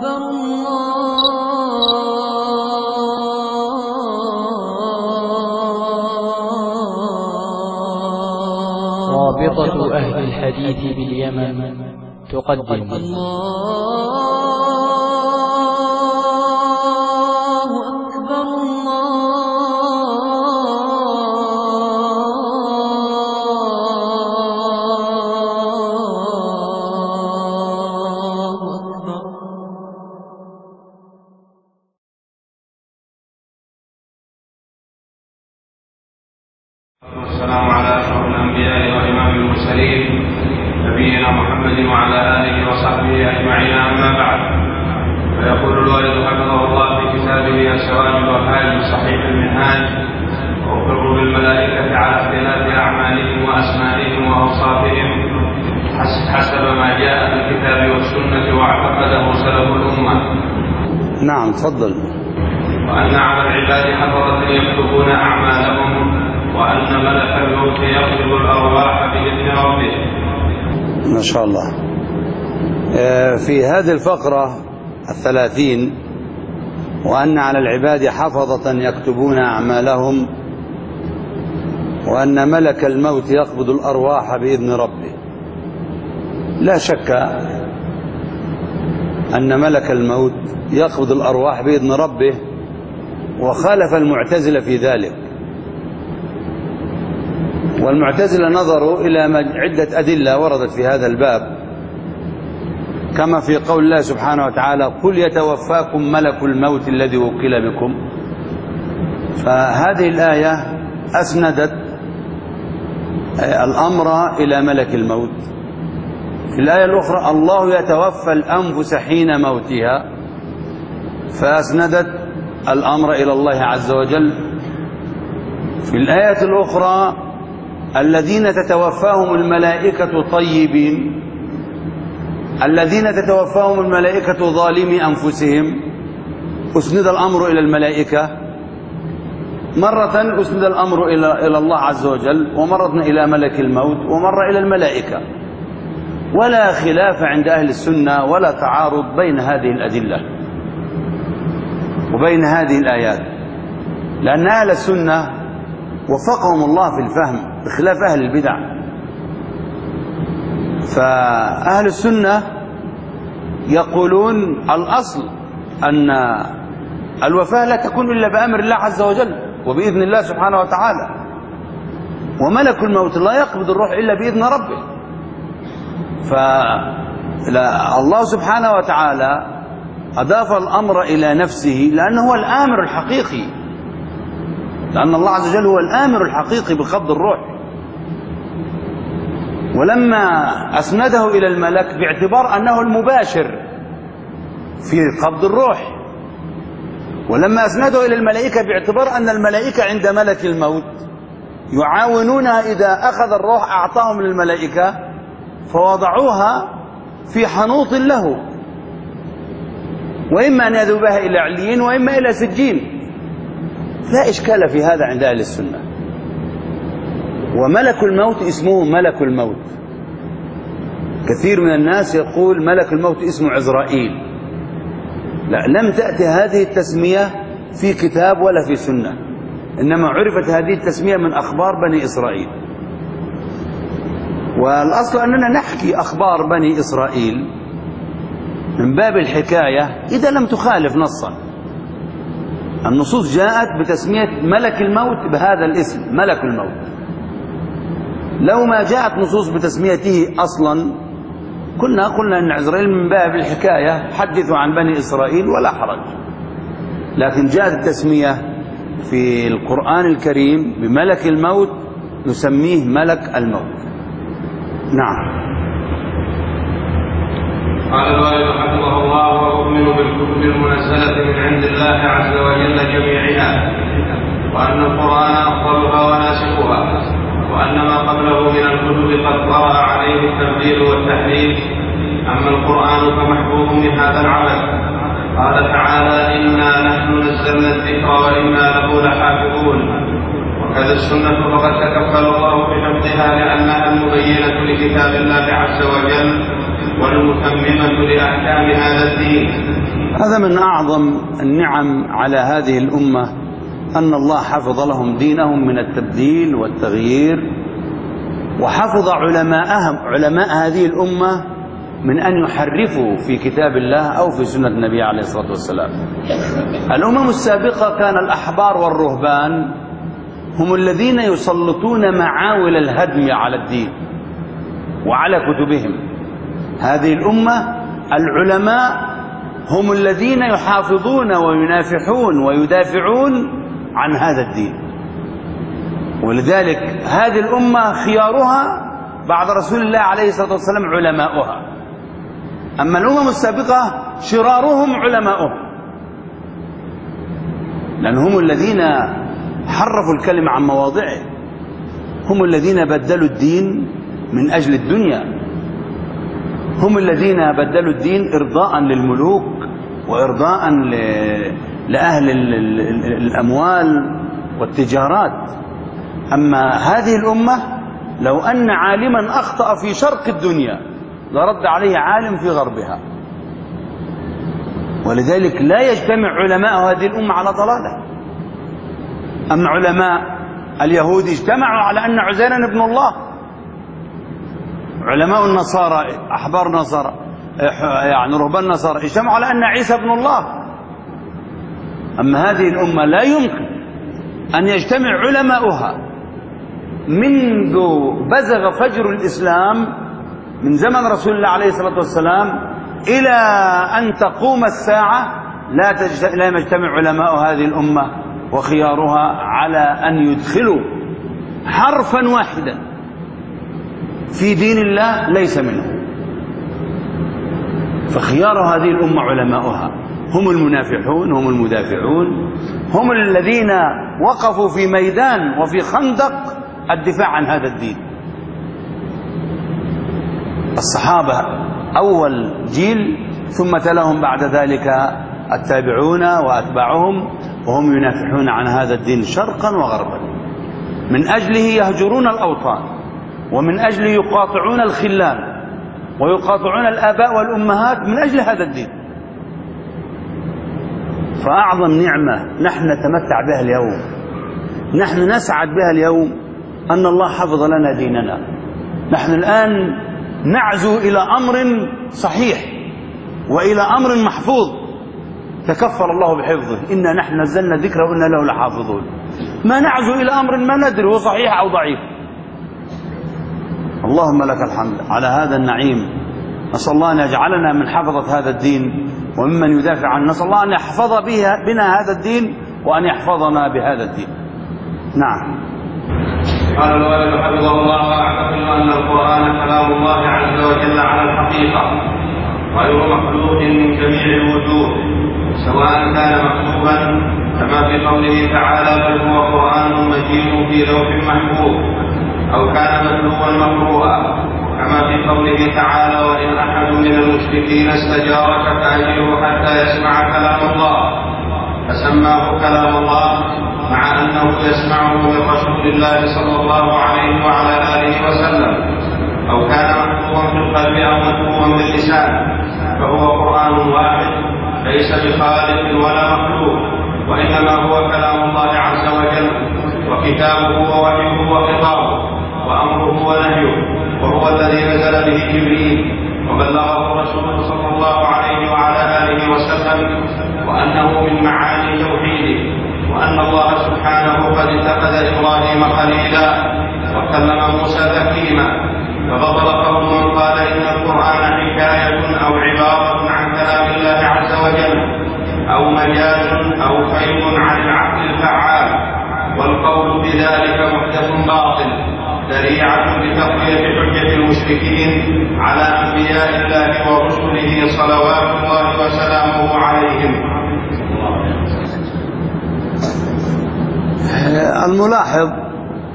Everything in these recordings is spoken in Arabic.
أكبر رابطة أهل الحديث باليمن تقدم الله أكبر الله أكبر. والسلام على أشرف الأنبياء وإمام المرسلين نبينا محمد وعلى آله وصحبه أجمعين، أما بعد. فيقول الوالد حفظه الله في كتابه الشوامل الوهاج صحيح المنهاج: وأقر بالملائكة على اختلاف أعمالهم وأسمائهم وأوصافهم حسب ما جاء في الكتاب والسنة واعتقده سلف الأمة. نعم، تفضل. وأن على العباد حفظة يكتبون أعمالهم، وأن ملك الموت يقبض الأرواح بإذن ربه. ما شاء الله. في هذه الفقرة 30: وأن على العباد حفظة يكتبون أعمالهم، وأن ملك الموت يقبض الأرواح بإذن ربه. لا شك أن ملك الموت يقبض الأرواح بإذن ربه، وخالف المعتزلة في ذلك. والمعتزلة نظروا إلى عدة أدلة وردت في هذا الباب، كما في قول الله سبحانه وتعالى: قل يتوفاكم ملك الموت الذي وكل بكم. فهذه الآية أسندت الأمر إلى ملك الموت. في الآية الأخرى: الله يتوفى الأنفس حين موتها، فأسندت الأمر إلى الله عز وجل. في الآية الأخرى: الذين تتوفاهم الملائكة طيبين، الذين تتوفاهم الملائكة ظالمي أنفسهم، أسند الأمر إلى الملائكة. مرة أسند الأمر إلى الله عز وجل، ومرة إلى ملك الموت، ومرة إلى الملائكة. ولا خلاف عند أهل السنة ولا تعارض بين هذه الأدلة وبين هذه الآيات، لأن أهل السنة وفقهم الله في الفهم بخلاف أهل البدع. فأهل السنة يقولون الأصل أن الوفاة لا تكون إلا بأمر الله عز وجل وبإذن الله سبحانه وتعالى، وملك الموت لا يقبض الروح إلا بإذن ربه. فالله سبحانه وتعالى أضاف الأمر إلى نفسه لأنه هو الآمر الحقيقي، لأن الله عز وجل هو الآمر الحقيقي بقبض الروح. ولما أسنده إلى الملك باعتبار أنه المباشر في قبض الروح، ولما أسنده إلى الملائكة باعتبار أن الملائكة عند ملك الموت يعاونونها إذا أخذ الروح أعطاهم للملائكة فوضعوها في حنوط له، وإما أن يذهب بها إلى عليين وإما إلى سجين. لا إشكال في هذا عند أهل السنة. وملك الموت اسمه ملك الموت. كثير من الناس يقول ملك الموت اسمه عزرائيل. لا، لم تأتي هذه التسمية في كتاب ولا في سنة، إنما عرفت هذه التسمية من أخبار بني إسرائيل. والأصل أننا نحكي أخبار بني إسرائيل من باب الحكاية إذا لم تخالف نصا. النصوص جاءت بتسمية ملك الموت بهذا الاسم ملك الموت. لو ما جاءت نصوص بتسميته أصلا كنا قلنا أن عزرائيل من باب الحكاية، حدثوا عن بني إسرائيل ولا حرج. لكن جاءت التسمية في القرآن الكريم بملك الموت، نسميه ملك الموت. نعم. قال الوالد حفظه الله: وأؤمن بالكتب المنزلة من عند الله عز وجل جميعها، وأن القرآن أفضلها وناسخها، وأن ما قبله من الكتب قد طرأ عليه التبديل والتحريف. أما القرآن فمحبوب من هذا العمل. قال تعالى: إنا نحن نزلنا الذكر وإنا له لحافظون. وكذا السنة فقد تكفل الله بحفظها لأنها المبينة لكتاب الله عز وجل المتممة لأحكام هذا الدين. هذا من أعظم النعم على هذه الأمة، أن الله حفظ لهم دينهم من التبديل والتغيير، وحفظ علماء هذه الأمة من أن يحرفوا في كتاب الله أو في سنة النبي عليه الصلاة والسلام. الأمم السابقة كان الأحبار والرهبان هم الذين يسلطون معاول الهدم على الدين وعلى كتبهم. هذه الأمة العلماء هم الذين يحافظون وينافحون ويدافعون عن هذا الدين، ولذلك هذه الأمة خيارها بعد رسول الله عليه الصلاة والسلام علماؤها. أما الأمم السابقة شرارهم علماؤهم، لأن هم الذين حرفوا الكلمة عن مواضعه، هم الذين بدلوا الدين من أجل الدنيا، هم الذين بدلوا الدين إرضاء للملوك وإرضاء لأهل الأموال والتجارات. أما هذه الأمة لو أن عالما أخطأ في شرق الدنيا لرد عليه عالم في غربها، ولذلك لا يجتمع علماء هذه الأمة على ضلالة. أما علماء اليهود اجتمعوا على أن عزيرا ابن الله، علماء النصارى أحبار النصارى يعني رهبان النصارى اجتمعوا على أن عيسى ابن الله. أما هذه الأمة لا يمكن أن يجتمع علماؤها منذ بزغ فجر الإسلام من زمن رسول الله عليه الصلاة والسلام إلى أن تقوم الساعة لا يجتمع علماء هذه الأمة وخيارها على أن يدخلوا حرفا واحدا في دين الله ليس منه. فخيار هذه الأمة علماؤها هم المنافحون، هم المدافعون، هم الذين وقفوا في ميدان وفي خندق الدفاع عن هذا الدين. الصحابة أول جيل، ثم تلهم بعد ذلك التابعون وأتباعهم، وهم ينافحون عن هذا الدين شرقا وغربا، من أجله يهجرون الأوطان، ومن أجله يقاطعون الخلان ويقاطعون الآباء والأمهات من أجل هذا الدين. فأعظم نعمة نحن نتمتع بها اليوم، نحن نسعد بها اليوم، أن الله حفظ لنا ديننا. نحن الآن نعزو إلى أمر صحيح وإلى أمر محفوظ تكفل الله بحفظه، إنا نحن نزلنا الذكر وإنا له لحافظون. ما نعزو إلى أمر ما ندري هو صحيح أو ضعيف. اللهم لك الحمد على هذا النعيم. نسأل الله أن يجعلنا من حفظة هذا الدين وممن يدافع عنه. نسأل الله أن يحفظ بنا هذا الدين وأن يحفظنا بهذا الدين. نعم. قال الوالد حفظه الله: واعتقد أن القرآن كلام الله عز وجل على الحقيقة غير مخلوق من جميع الوجوه، سواء كان مكتوبا كما في قوله تعالى: بل هو قرآن مجيد في لوح محفوظ، أو كان متلوا مقروءا كما في قوله تعالى: وإن أحد من المشركين استجارك فأجره حتى يسمع كلام الله، فسماه كلام الله مع أنه يسمعه من رسول الله صلى الله عليه وعلى آله وسلم. أو كان مكتوبا في القلب أو مكتوبا باللسان، فهو قرآن واحد ليس بخالق ولا مخلوق، وإنما هو كلام الله عز وجل، وكتابه ووحيه وخطابه وأمره ونهيه، وهو الذي نزل به جبريل وبلغه الرسول صلى الله عليه وعلى آله وسلم، وأنه من معاني توحيده، وأن الله سبحانه قد اتخذ إبراهيم خليلا وكلم موسى تكليما. فبطل قول من قال إن القرآن حكاية أو عبارة عن كلام الله عز وجل، أو مجاز أو فيض عن العقل الفعال، والقول بذلك محدث باطل، ذريعة لتقوية حجة المشركين على أنبياء الله ورسله صلوات الله وسلامه عليهم. الملاحظ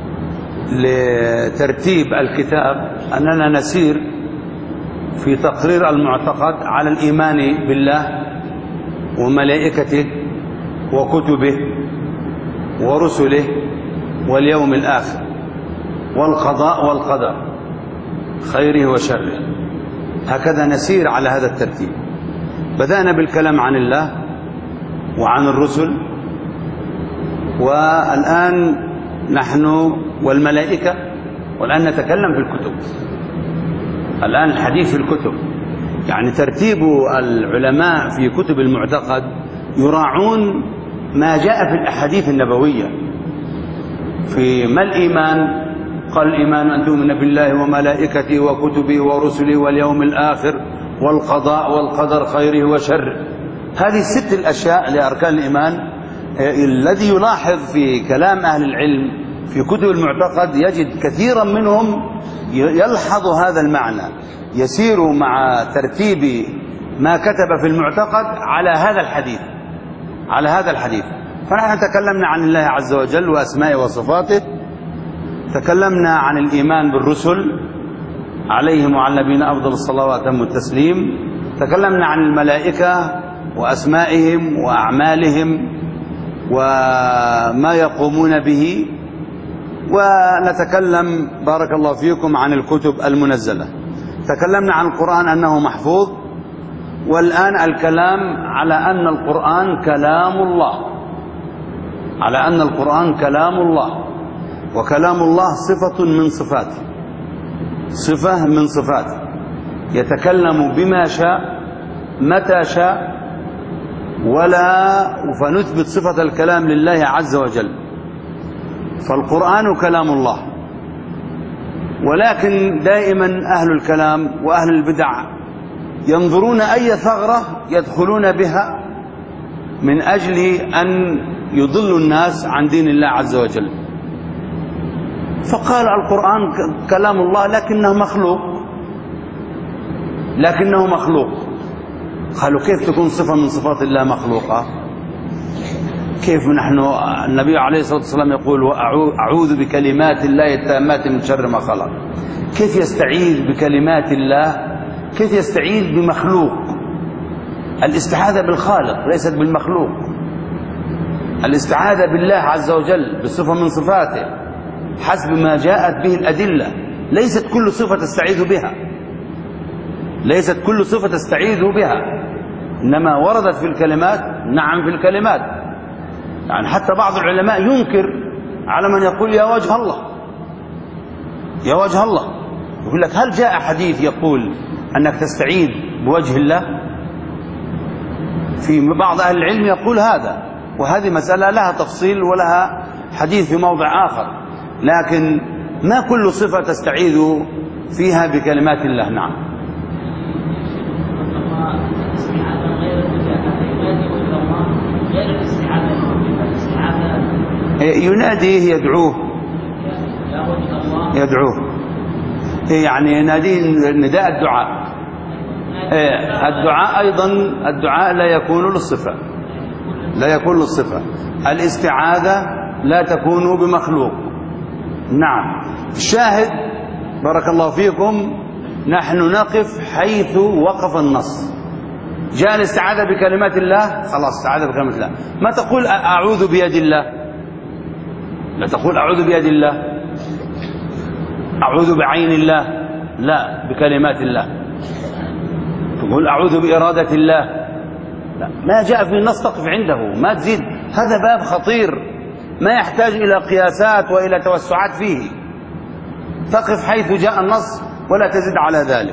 لترتيب الكتاب أننا نسير في تقرير المعتقد على الإيمان بالله وملائكته وكتبه ورسله واليوم الآخر والقضاء والقدر خيره وشره. هكذا نسير على هذا الترتيب. بدأنا بالكلام عن الله وعن الرسل، والآن نحن والملائكة، والآن نتكلم في الكتب. الآن الحديث في الكتب، يعني ترتيب العلماء في كتب المعتقد يراعون ما جاء في الأحاديث النبوية. في ما الإيمان؟ قال الإيمان أن تؤمن بالله وملائكته وكتبه ورسله واليوم الآخر والقضاء والقدر خيره وشره. هذه الست الأشياء لأركان الإيمان. الذي يلاحظ في كلام أهل العلم في كتب المعتقد يجد كثيرا منهم يلحظ هذا المعنى، يسير مع ترتيب ما كتب في المعتقد على هذا الحديث. فنحن تكلمنا عن الله عز وجل وأسمائه وصفاته، تكلمنا عن الإيمان بالرسل عليهم وعلى نبينا أفضل الصلاة وأتم التسليم، تكلمنا عن الملائكة وأسمائهم وأعمالهم وما يقومون به، ونتكلم بارك الله فيكم عن الكتب المنزلة. تكلمنا عن القرآن أنه محفوظ، والآن الكلام على أن القرآن كلام الله، وكلام الله صفة من صفاته، يتكلم بما شاء متى شاء، فنثبت صفة الكلام لله عز وجل. فالقرآن كلام الله، ولكن دائما أهل الكلام وأهل البدع ينظرون أي ثغرة يدخلون بها من أجل أن يضلوا الناس عن دين الله عز وجل. فقال القرآن كلام الله لكنه مخلوق. قالوا كيف تكون صفة من صفات الله مخلوقة؟ كيف نحن النبي عليه الصلاة والسلام يقول وأعوذ بكلمات الله التامات من شر ما خلق. كيف يستعيذ بكلمات الله؟ كيف يستعيذ بمخلوق؟ الاستعاذة بالخالق ليست بالمخلوق. الاستعاذة بالله عز وجل بصفة من صفاته حسب ما جاءت به الأدلة. ليست كل صفة تستعيذ بها، إنما وردت في الكلمات. نعم في الكلمات، يعني حتى بعض العلماء ينكر على من يقول يا وجه الله، يقول لك هل جاء حديث يقول أنك تستعيذ بوجه الله؟ في بعض أهل العلم يقول هذا، وهذه مسألة لها تفصيل ولها حديث في موضع آخر، لكن ما كل صفة تستعيذ فيها بكلمات الله. نعم. يناديه يدعوه يعني يناديه نداء الدعاء. الدعاء أيضا لا يكون للصفة. الاستعاذة لا تكون بمخلوق. نعم. الشاهد بارك الله فيكم، نحن نقف حيث وقف النص. جاء الاستعاذة بكلمات الله، خلاص استعاذة بكلمات الله. ما تقول أعوذ بيد الله، لا تقول أعوذ بيد الله، أعوذ بعين الله، لا، بكلمات الله. تقول أعوذ بإرادة الله، لا، ما جاء في النص تقف عنده، ما تزيد. هذا باب خطير ما يحتاج إلى قياسات وإلى توسعات فيه. تقف حيث جاء النص ولا تزيد على ذلك.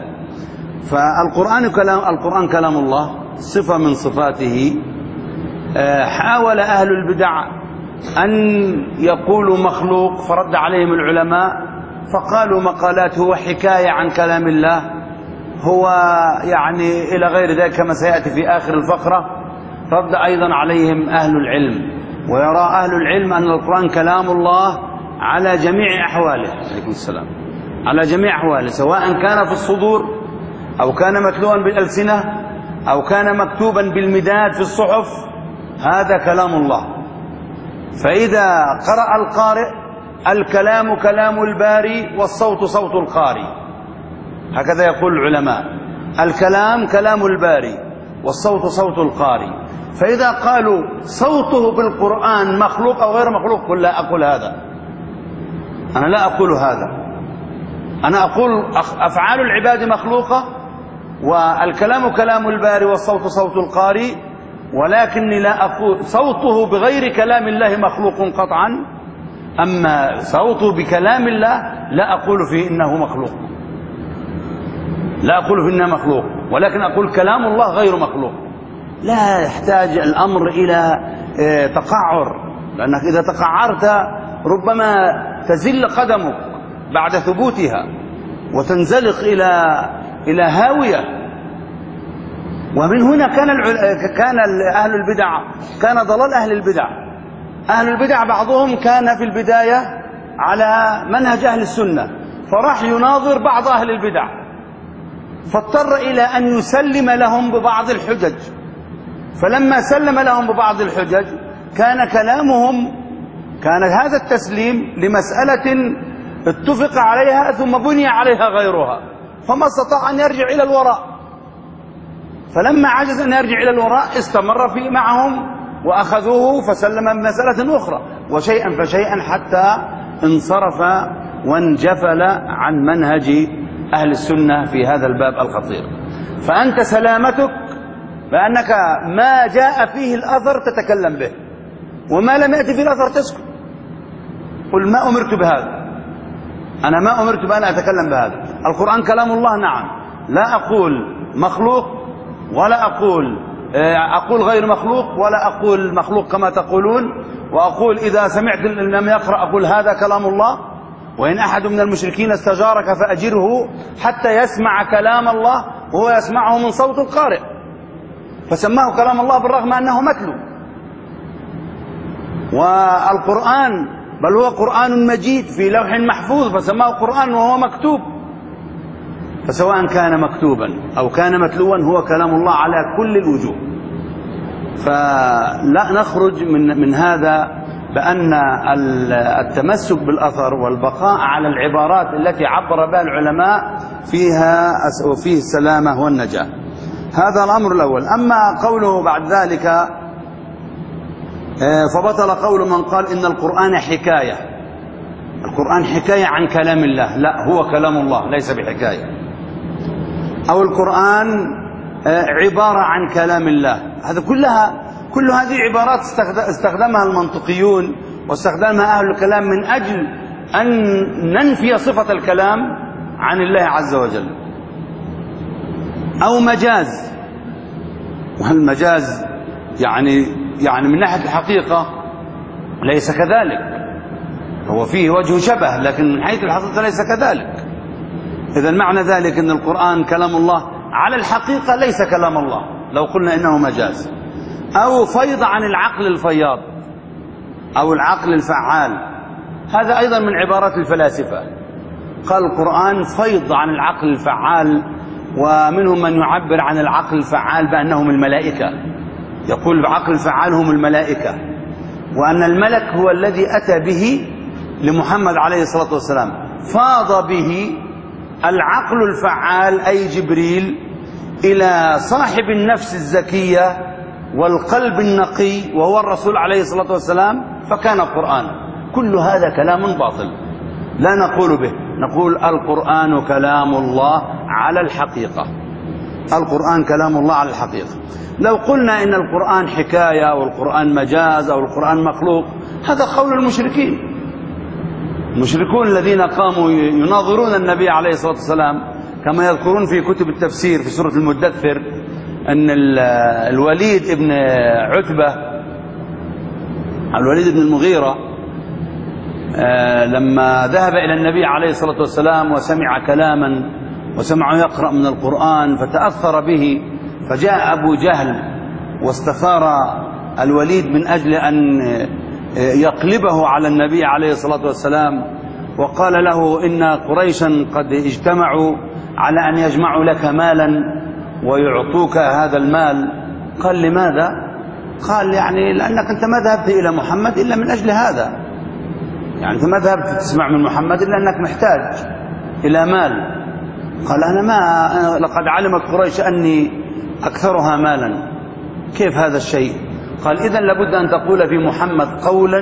فالقرآن كلام الله، صفة من صفاته. حاول أهل البدع أن يقولوا مخلوق، فرد عليهم العلماء فقالوا مقالات هو حكاية عن كلام الله، هو يعني إلى غير ذلك كما سيأتي في آخر الفقرة. رد أيضا عليهم أهل العلم، ويرى أهل العلم أن القرآن كلام الله على جميع أحواله. عليكم السلام. على جميع أحواله، سواء كان في الصدور أو كان متلوًا بالألسنة أو كان مكتوبا بالمداد في الصحف، هذا كلام الله. فإذا قرأ القارئ الكلام كلام الباري والصوت صوت القارئ، هكذا يقول العلماء، الكلام كلام الباري والصوت صوت القارئ. فإذا قالوا صوته بالقرآن مخلوق أو غير مخلوق، قل لا أقول هذا، أنا لا أقول هذا. أنا أقول أفعال العباد مخلوقة والكلام كلام الباري والصوت صوت القارئ، ولكني لا أقول صوته بغير كلام الله مخلوق قطعا، أما صوته بكلام الله لا أقول فيه إنه مخلوق، لا أقول فيه إنه مخلوق، ولكن أقول كلام الله غير مخلوق. لا يحتاج الأمر إلى تقعر، لأنك إذا تقعرت ربما تزل قدمك بعد ثبوتها وتنزلق إلى هاوية. ومن هنا كان أهل البدع، كان ضلال أهل البدع. أهل البدع بعضهم كان في البداية على منهج أهل السنة، فراح يناظر بعض أهل البدع، فاضطر إلى أن يسلم لهم ببعض الحجج. فلما سلم لهم ببعض الحجج كان هذا التسليم لمسألة اتفق عليها ثم بني عليها غيرها، فما استطاع أن يرجع إلى الوراء. فلما عجز أن يرجع إلى الوراء استمر في معهم وأخذوه فسلم بمسألة أخرى، وشيئا فشيئا حتى انصرف وانجفل عن منهج أهل السنة في هذا الباب الخطير. فأنت سلامتك بأنك ما جاء فيه الأثر تتكلم به، وما لم يأتي فيه الأثر تسكت. قل ما أمرت بهذا، أنا ما أمرت بأن أتكلم بهذا. القرآن كلام الله، نعم، لا أقول مخلوق ولا أقول غير مخلوق ولا أقول مخلوق كما تقولون، وأقول إذا سمعت لم يقرأ أقول هذا كلام الله. وإن أحد من المشركين استجارك فأجره حتى يسمع كلام الله وهو يسمعه من صوت القارئ، فسماه كلام الله بالرغم أنه متلو. والقرآن بل هو قرآن مجيد في لوح محفوظ فسماه قرآن وهو مكتوب، فسواء كان مكتوبا أو كان متلوا هو كلام الله على كل الوجوه. فلا نخرج من هذا بأن التمسك بالأثر والبقاء على العبارات التي عبر بها العلماء فيه السلامة والنجاة. هذا الأمر الأول. أما قوله بعد ذلك فبطل قول من قال إن القرآن حكاية، القرآن حكاية عن كلام الله، لا، هو كلام الله ليس بحكاية. أو القرآن عبارة عن كلام الله، هذا كل هذه عبارات استخدمها المنطقيون واستخدمها أهل الكلام من أجل أن ننفي صفة الكلام عن الله عز وجل. أو مجاز، والمجاز يعني من ناحية الحقيقة ليس كذلك، هو فيه وجه شبه، لكن من حيث الحقيقة ليس كذلك. إذا معنى ذلك أن القرآن كلام الله على الحقيقة ليس كلام الله لو قلنا إنه مجاز. أو فيض عن العقل الفياض أو العقل الفعال، هذا أيضا من عبارات الفلاسفة. قال القرآن فيض عن العقل الفعال، ومنهم من يعبر عن العقل الفعال بأنهم الملائكة، يقول العقل الفعال هم الملائكة، وأن الملك هو الذي أتى به لمحمد عليه الصلاة والسلام، فاض به العقل الفعال أي جبريل إلى صاحب النفس الزكية والقلب النقي وهو الرسول عليه الصلاة والسلام، فكان القرآن. كل هذا كلام باطل لا نقول به، نقول القرآن كلام الله على الحقيقة، القرآن كلام الله على الحقيقة. لو قلنا إن القرآن حكاية أو القرآن مجاز أو القرآن مخلوق، هذا قول المشركين، المشركون الذين قاموا يناظرون النبي عليه الصلاة والسلام، كما يذكرون في كتب التفسير في سورة المدثر أن الوليد ابن عتبة، الوليد بن المغيرة، لما ذهب إلى النبي عليه الصلاة والسلام وسمع كلاما وسمعه يقرأ من القرآن فتأثر به، فجاء أبو جهل واستثار الوليد من أجل أن يقلبه على النبي عليه الصلاة والسلام، وقال له إن قريشا قد اجتمعوا على أن يجمعوا لك مالا ويعطوك هذا المال. قال لماذا؟ قال يعني لأنك أنت ما ذهبت إلى محمد إلا من أجل هذا، يعني أنت ما ذهبت تسمع من محمد إلا أنك محتاج إلى مال. قال أنا لقد علمت قريش أني أكثرها مالا، كيف هذا الشيء؟ قال إذن لابد أن تقول في محمد قولا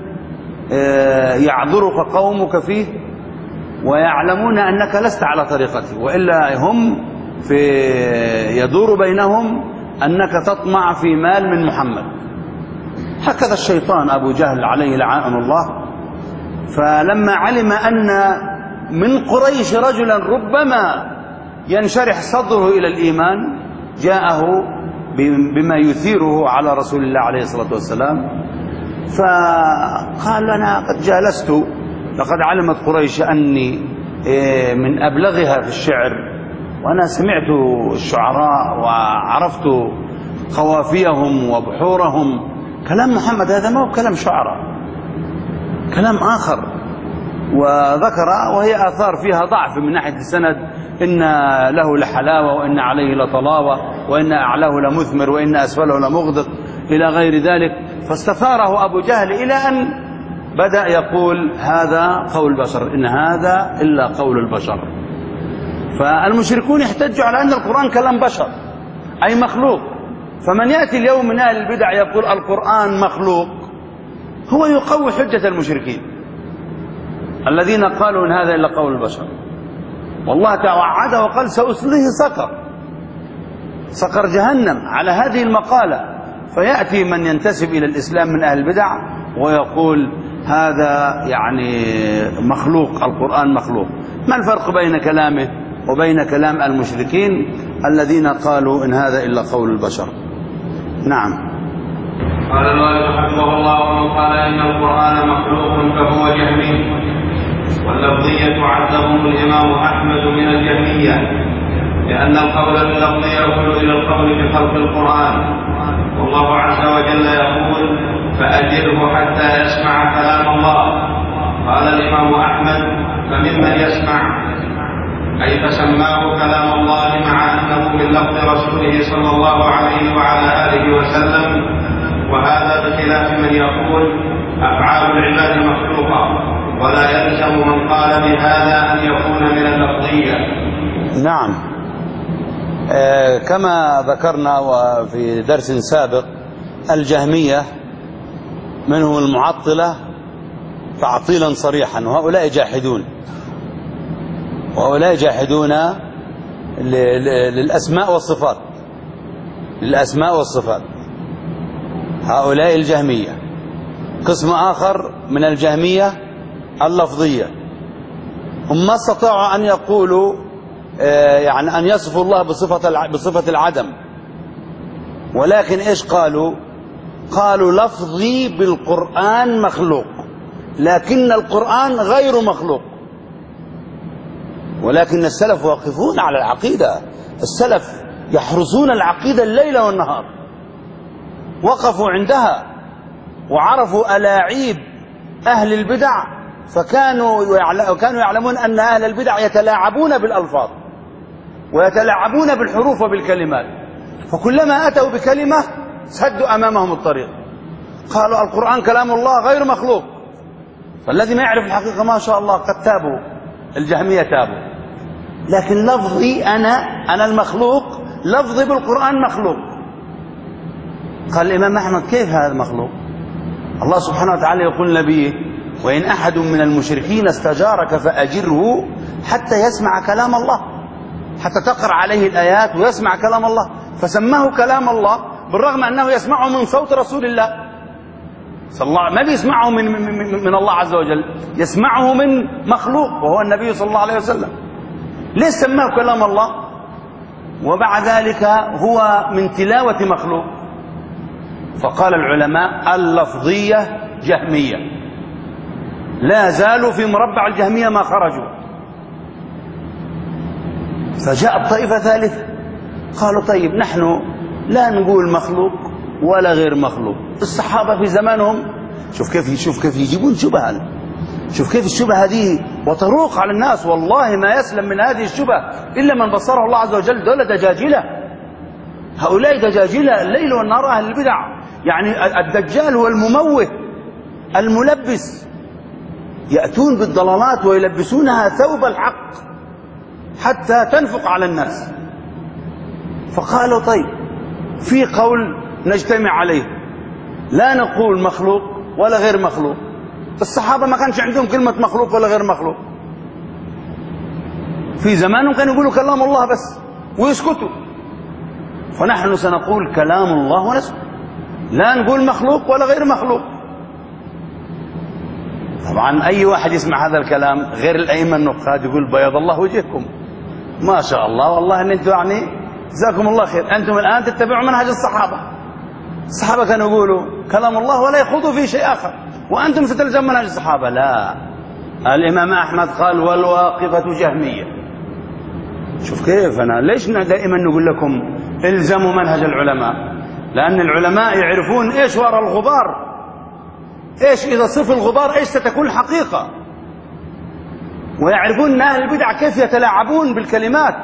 يعذرك قومك فيه ويعلمون أنك لست على طريقته، وإلا هم يدور بينهم أنك تطمع في مال من محمد. هكذا الشيطان أبو جهل عليه لعائن الله. فلما علم أن من قريش رجلا ربما ينشرح صدره إلى الإيمان جاءه بما يثيره على رسول الله عليه الصلاة والسلام، فقال أنا قد جالست، لقد علمت قريش أني من أبلغها في الشعر، وأنا سمعت الشعراء وعرفت قوافيهم وبحورهم. كلام محمد هذا ما هو كلام شعراء، كلام آخر. وذكر وهي آثار فيها ضعف من ناحية السند، إن له لحلاوة، وإن عليه لطلاوة، وإن أعلاه لمثمر، وإن أسفله لمغدق، إلى غير ذلك. فاستثاره أبو جهل إلى أن بدأ يقول هذا قول البشر، إن هذا إلا قول البشر. فالمشركون يحتجوا على أن القرآن كلام بشر أي مخلوق. فمن يأتي اليوم من أهل البدع يقول القرآن مخلوق هو يقوي حجة المشركين الذين قالوا إن هذا إلا قول البشر. والله توعد وقال سأصليه سقر جهنم على هذه المقالة. فيأتي من ينتسب إلى الإسلام من أهل البدع ويقول هذا يعني مخلوق، القرآن مخلوق. ما الفرق بين كلامه وبين كلام المشركين الذين قالوا إن هذا إلا قول البشر؟ نعم. قال الوالد حفظه الله ومن قال إن القرآن مخلوق فهو جهمي. واللفظية عدهم الإمام أحمد من الجهمية، لأن القول باللفظ يؤول إلى القول بخلق القرآن، والله عز وجل يقول فأجره حتى يسمع كلام الله. قال الإمام أحمد فممن يسمع، أي فسماه كلام الله مع أنه من لفظ رسوله صلى الله عليه وعلى آله وسلم. وهذا بخلاف من يقول أفعال العباد مخلوقة، ولا يلزم من قال بهذا أن يكون من اللفظية. نعم. كما ذكرنا وفي درس سابق، الجهمية منهم المعطلة تعطيلا صريحا، وهؤلاء جاحدون للأسماء والصفات. هؤلاء الجهمية. قسم آخر من الجهمية اللفظية، هم ما استطاعوا أن يقولوا يعني أن يصفوا الله بصفة العدم، ولكن إيش قالوا لفظي بالقرآن مخلوق، لكن القرآن غير مخلوق. ولكن السلف واقفون على العقيدة، السلف يحرسون العقيدة الليل والنهار، وقفوا عندها وعرفوا ألاعيب أهل البدع، فكانوا يعلمون أن أهل البدع يتلاعبون بالألفاظ ويتلاعبون بالحروف وبالكلمات، فكلما أتوا بكلمة سدوا أمامهم الطريق، قالوا القرآن كلام الله غير مخلوق. فالذي ما يعرف الحقيقة ما شاء الله قد تابوا، الجهمية تابوا. لكن لفظي أنا المخلوق، لفظي بالقرآن مخلوق. قال الإمام أحمد كيف هذا مخلوق؟ الله سبحانه وتعالى يقول لنبيه وإن أحد من المشركين استجارك فأجره حتى يسمع كلام الله، حتى تقرأ عليه الآيات ويسمع كلام الله. فسماه كلام الله بالرغم أنه يسمعه من صوت رسول الله صلى الله عليه وسلم، ما بيسمعه من الله عز وجل، يسمعه من مخلوق وهو النبي صلى الله عليه وسلم. ليش سماه كلام الله وبعد ذلك هو من تلاوة مخلوق؟ فقال العلماء اللفظية جهمية، لا زالوا في مربع الجهمية ما خرجوا. فجاءت طائفة ثالثة قالوا طيب نحن لا نقول مخلوق ولا غير مخلوق. الصحابة في زمانهم شوف كيف يجيبون شبهة، شوف كيف الشبهة هذه وتروق على الناس. والله ما يسلم من هذه الشبهة إلا من بصره الله عز وجل. دولة دجاجلة، هؤلاء دجاجلة الليل والنهار أهل البدع. يعني الدجال هو المموه الملبس، يأتون بالضلالات ويلبسونها ثوب الحق حتى تنفق على الناس. فقالوا طيب في قول نجتمع عليه، لا نقول مخلوق ولا غير مخلوق. الصحابة ما كانش عندهم كلمة مخلوق ولا غير مخلوق، في زمانهم كانوا يقولوا كلام الله بس. ويسكتوا. فنحن سنقول كلام الله ونسكت، لا نقول مخلوق ولا غير مخلوق. طبعا أي واحد يسمع هذا الكلام غير الأئمة النقاد يقول بيض الله وجهكم، ما شاء الله، والله أن أنتم يعني جزاكم الله خير، أنتم الآن تتبعوا منهج الصحابة. الصحابة كانوا يقولوا كلام الله ولا يخوضوا فيه شيء آخر، وأنتم ستلزم منهج الصحابة. لا، الإمام أحمد قال والواقفة جهمية. شوف كيف، أنا ليش دائما نقول لكم الزموا منهج العلماء؟ لأن العلماء يعرفون إيش وراء الغبار، إيش إذا صف الغبار إيش ستكون الحقيقة، ويعرفون أن أهل البدع كيف يتلاعبون بالكلمات.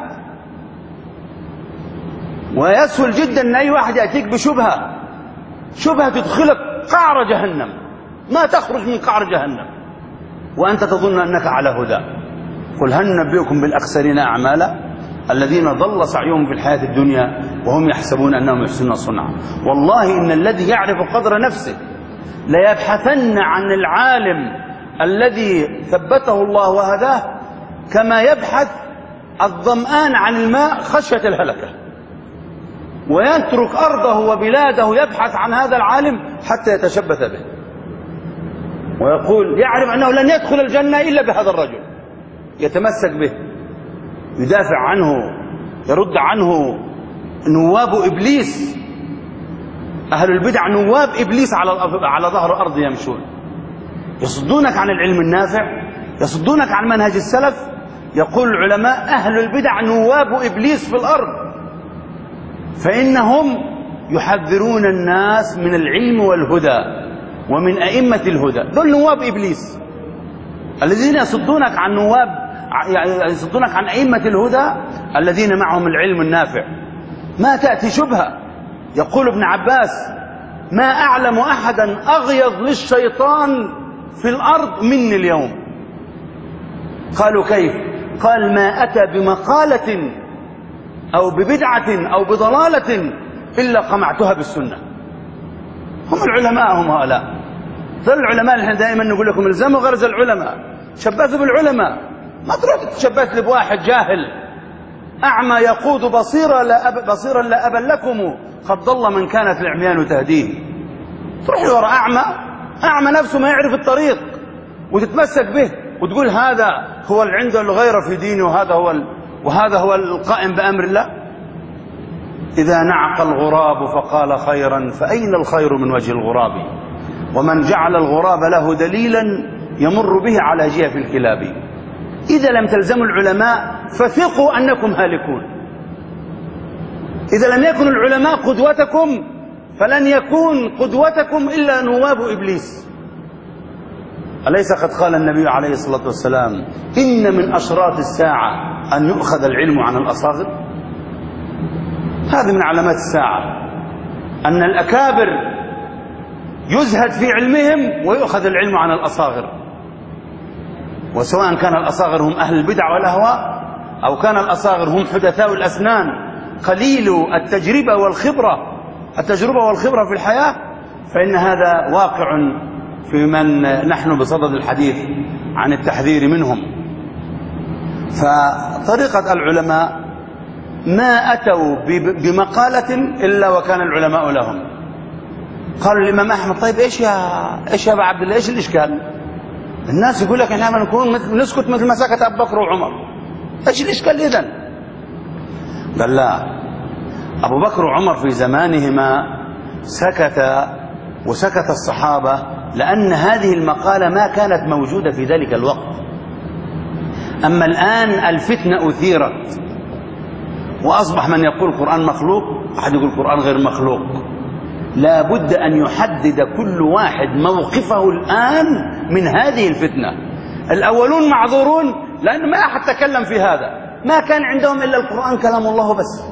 ويسهل جدا أن أي واحد يأتيك بشبهة، شبهة تدخلك قعر جهنم، ما تخرج من قعر جهنم وأنت تظن أنك على هدى. قل هل ننبئكم بالأخسرين أعمالا الذين ضل سعيهم في الحياة الدنيا وهم يحسبون أنهم يحسنون صنعا. والله إن الذي يعرف قدر نفسه ليبحثن عن العالم الذي ثبته الله وهداه كما يبحث الظمآن عن الماء خشية الهلكة، ويترك أرضه وبلاده يبحث عن هذا العالم حتى يتشبث به، ويقول يعرف أنه لن يدخل الجنة إلا بهذا الرجل، يتمسك به، يدافع عنه، يرد عنه نواب إبليس. أهل البدع نواب إبليس على ظهر الأرض يمشون، يصدونك عن العلم النافع، يصدونك عن منهج السلف. يقول العلماء أهل البدع نواب إبليس في الأرض، فإنهم يحذرون الناس من العلم والهدى ومن أئمة الهدى. دول نواب إبليس الذين يصدونك عن يصدونك عن أئمة الهدى الذين معهم العلم النافع. ما تأتي شبهة. يقول ابن عباس ما أعلم أحدا أغيظ للشيطان في الأرض مني اليوم. قالوا كيف؟ قال ما أتى بمقالة أو ببدعة أو بضلالة إلا قمعتها بالسنة. هم العلماء، هم هؤلاء. ذل العلماء اللي دائما نقول لكم الزموا غرز العلماء، شبثوا بالعلماء، ما تروح تتشبث لي بواحد جاهل أعمى يقود بصيرا لا أبا لكم قد ضل من كانت العميان تهديه. تروح وراء أعمى نفسه ما يعرف الطريق وتتمسك به وتقول هذا هو اللي عنده الغيرة في دينه وهذا هو القائم بأمر الله. إذا نعق الغراب فقال خيرا فأين الخير من وجه الغراب؟ ومن جعل الغراب له دليلا يمر به على جهة الكلاب. إذا لم تلزموا العلماء فثقوا أنكم هالكون. إذا لم يكن العلماء قدوتكم فلن يكون قدوتكم إلا نواب إبليس. أليس قد قال النبي عليه الصلاة والسلام إن من أشراط الساعة أن يؤخذ العلم عن الأصاغر؟ هذه من علامات الساعة، أن الأكابر يزهد في علمهم ويؤخذ العلم عن الأصاغر. وسواء كان الأصاغر هم أهل البدع والأهواء أو كان الأصاغر هم حدثاء الأسنان قليل التجربة والخبرة في الحياة، فإن هذا واقع في من نحن بصدد الحديث عن التحذير منهم. فطريقة العلماء ما أتوا بمقالة إلا وكان العلماء لهم. قالوا الإمام أحمد طيب إيش يا أبا عبد الله إيش الإشكال؟ الناس يقول لك إحنا نسكت مثل ما سكت أبو بكر وعمر، إيش الإشكال إذن؟ قال لا، أبو بكر وعمر في زمانهما وسكت الصحابة لأن هذه المقالة ما كانت موجودة في ذلك الوقت. أما الآن الفتنة أثيرت وأصبح من يقول القرآن مخلوق، أحد يقول القرآن غير مخلوق. لا بد أن يحدد كل واحد موقفه الآن من هذه الفتنة. الأولون معذورون لأن ما أحد تكلم في هذا، ما كان عندهم إلا القرآن كلام الله بس،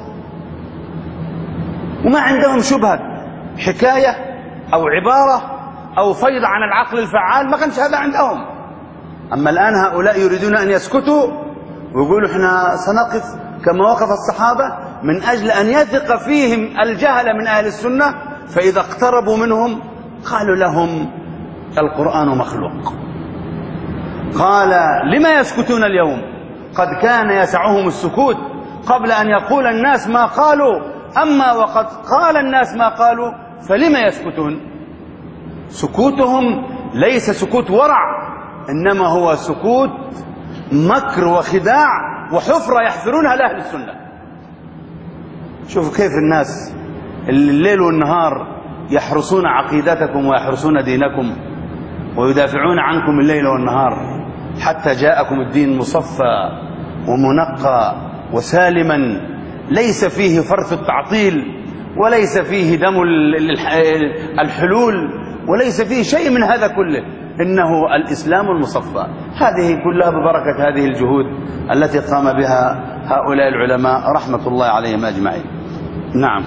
وما عندهم شبهة حكاية أو عبارة أو فيض عن العقل الفعال، ما كانش هذا عندهم. أما الآن هؤلاء يريدون أن يسكتوا ويقولوا إحنا سنقف كما وقف الصحابة من أجل أن يثق فيهم الجهل من أهل السنة، فإذا اقتربوا منهم قالوا لهم القرآن مخلوق. قال لما يسكتون اليوم؟ قد كان يسعهم السكوت قبل أن يقول الناس ما قالوا. أما وقد قال الناس ما قالوا فلم يسكتون؟ سكوتهم ليس سكوت ورع، إنما هو سكوت مكر وخداع وحفرة يحفرونها لأهل السنة. شوفوا كيف الناس الليل والنهار يحرسون عقيدتكم ويحرسون دينكم ويدافعون عنكم الليل والنهار حتى جاءكم الدين مصفى ومنقى وسالما، ليس فيه فرث التعطيل وليس فيه دم الحلول وليس فيه شيء من هذا كله، إنه الإسلام المصفى. هذه كلها ببركة هذه الجهود التي قام بها هؤلاء العلماء رحمة الله عليهم أجمعين. نعم.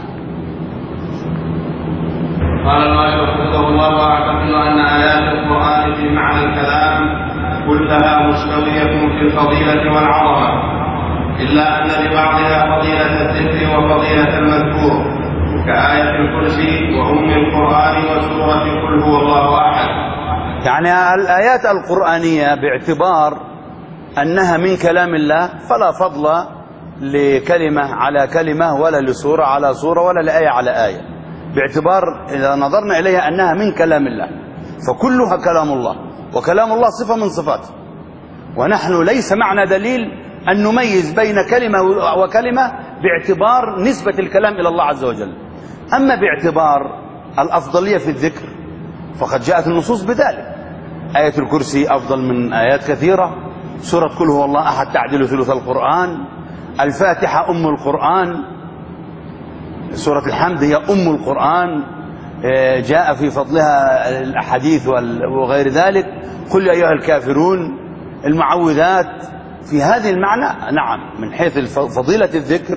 قال الله حفظه الله: واعتقد أن آيات القرآن في معنى الكلام كلها مستوية في الفضيلة والعظمة، إلا أن لبعضها فضيلة الذكر وفضيلة المذكور، كآية الكرسي وأم القرآن وسورة قل هو الله أحد. يعني الآيات القرآنية باعتبار أنها من كلام الله فلا فضل لكلمة على كلمة ولا لسورة على سورة ولا لآية على آية، باعتبار إذا نظرنا إليها أنها من كلام الله فكلها كلام الله، وكلام الله صفة من صفاته، ونحن ليس معنا دليل أن نميز بين كلمة وكلمة باعتبار نسبة الكلام إلى الله عز وجل. أما باعتبار الأفضلية في الذكر فقد جاءت النصوص بذلك. آية الكرسي أفضل من آيات كثيرة، سورة قل هو الله أحد تعدل ثلث القرآن، الفاتحة أم القرآن، سورة الحمد هي أم القرآن، جاء في فضلها الأحاديث وغير ذلك، قل يا أيها الكافرون، المعوذات. في هذه المعنى نعم من حيث فضيلة الذكر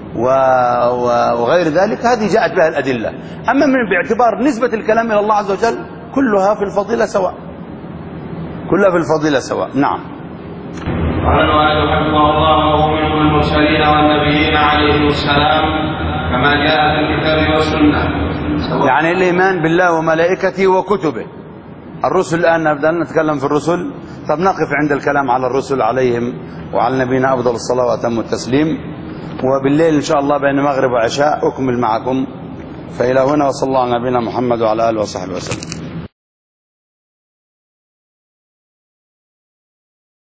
وغير ذلك هذه جاءت بها الأدلة. أما من باعتبار نسبة الكلام إلى الله عز وجل كلها في الفضيلة سواء، كلها في الفضيلة سواء. نعم. قال الوالد حفظه الله: وهو من المرسلين والنبيين عليهم السلام كما جاء في الكتاب والسنة. يعني الإيمان بالله وملائكته وكتبه. الرسل الآن نبدأ نتكلم في الرسل، طب نقف عند الكلام على الرسل عليهم وعلى نبينا أفضل الصلاة وأتم التسليم، وبالليل إن شاء الله بين مغرب وعشاء أكمل معكم. فإلى هنا وصلى الله على نبينا محمد وعلى آله وصحبه وسلم.